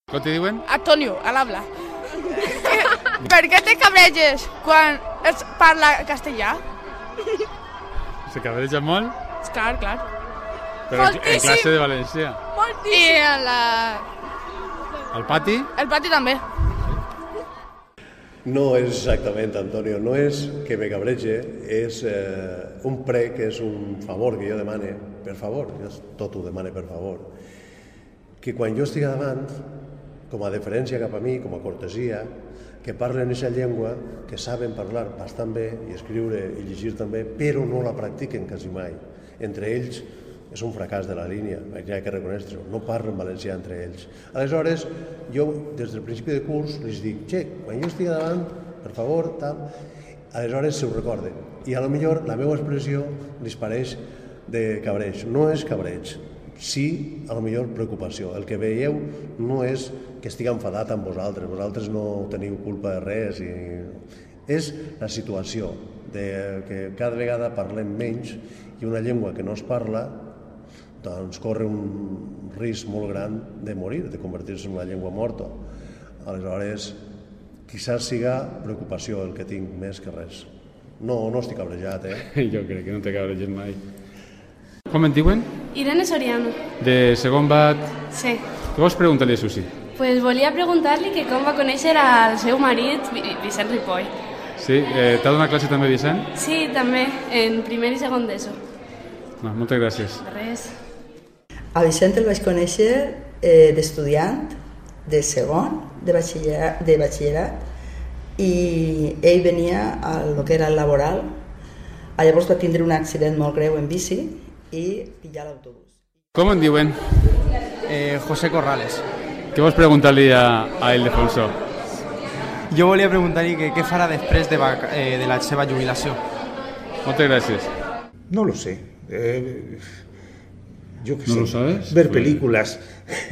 Com te diuen? Antonio, a l'habla. Per què te cabreges quan es parla castellà? Se cabreja molt? Clar. Però en classe de valencià. I Al pati? el pati també. No és exactament, Antonio, no és que me cabrege, és un prec, és un favor que jo demane, per favor, jo tot ho demane per favor, que quan jo estigui davant, com a deferència cap a mi, com a cortesia, que parlen aquesta llengua, que saben parlar bastant bé i escriure i llegir també, però no la practiquen quasi mai. Entre ells és un fracàs de la línia, hi ha que reconèixer-ho, no parlen valencià entre ells. Aleshores, jo des del principi de curs els dic, quan jo estigui davant, per favor, tal, aleshores se ho recorden. I a lo millor la meva expressió li pareix de cabreig. No és cabreig, sí, a lo millor preocupació. El que veieu no és que estigui enfadat amb vosaltres no teniu culpa de res. És la situació de que cada vegada parlem menys i una llengua que no es parla doncs corre un risc molt gran de morir, de convertir-se en una llengua morta. Aleshores, quizás siga preocupació el que tinc més que res. No estic cabrejat, Jo crec que no te cabreges mai. Com et diuen? Irene Soriano. De segon bat. Sí. Què vols preguntar-li a Susi? Pues volia preguntar-li que com va conèixer el seu marit, Vicent Ripoll. Sí, t'ha donat classe també Vicent? Sí, també, en primer i segon d'ESO. No, moltes gràcies. De res. A Vicent el vaig conèixer d'estudiant, de segon, de batxillerat, i ell venia a lo que era el laboral. Llavors va tindre un accident molt greu en bici i pillar l'autobús. Com en diuen? José Corrales. Què vols preguntar-li a Ildefonso? Jo volia preguntar-li què farà després de la seva jubilació. Moltes gràcies. No lo sé. Yo qué sé. ¿No lo sabes? Ver películas,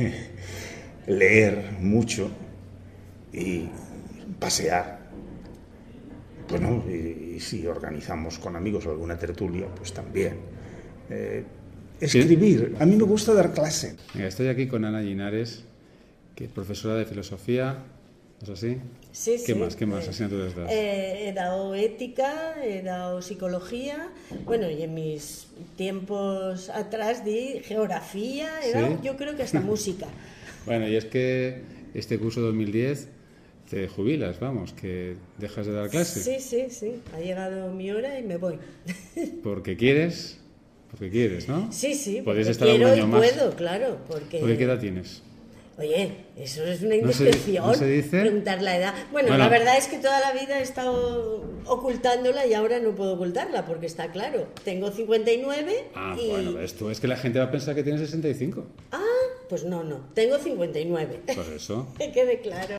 leer mucho y pasear. Bueno, y si organizamos con amigos alguna tertulia, pues también. Escribir. A mí me gusta dar clase. Mira, estoy aquí con Ana Linares, que es profesora de filosofía. ¿Es así? Sí, ¿Qué más asignaturas das? He dado ética, he dado psicología, bueno, y en mis tiempos atrás di geografía, yo creo que hasta música. Bueno, y es que este curso 2010 te jubilas, vamos, que dejas de dar clase. Sí, ha llegado mi hora y me voy. Porque quieres, ¿no? Sí, podéis porque estar quiero un año y más. puedo, claro. Porque ¿Qué edad tienes? Oye, eso es una indiscreción, ¿No se dice? Preguntar la edad. Bueno, la verdad es que toda la vida he estado ocultándola y ahora no puedo ocultarla porque está claro. Tengo 59 y... Bueno, esto es que la gente va a pensar que tienes 65. Pues no, tengo 59. Pues eso. Que quede claro.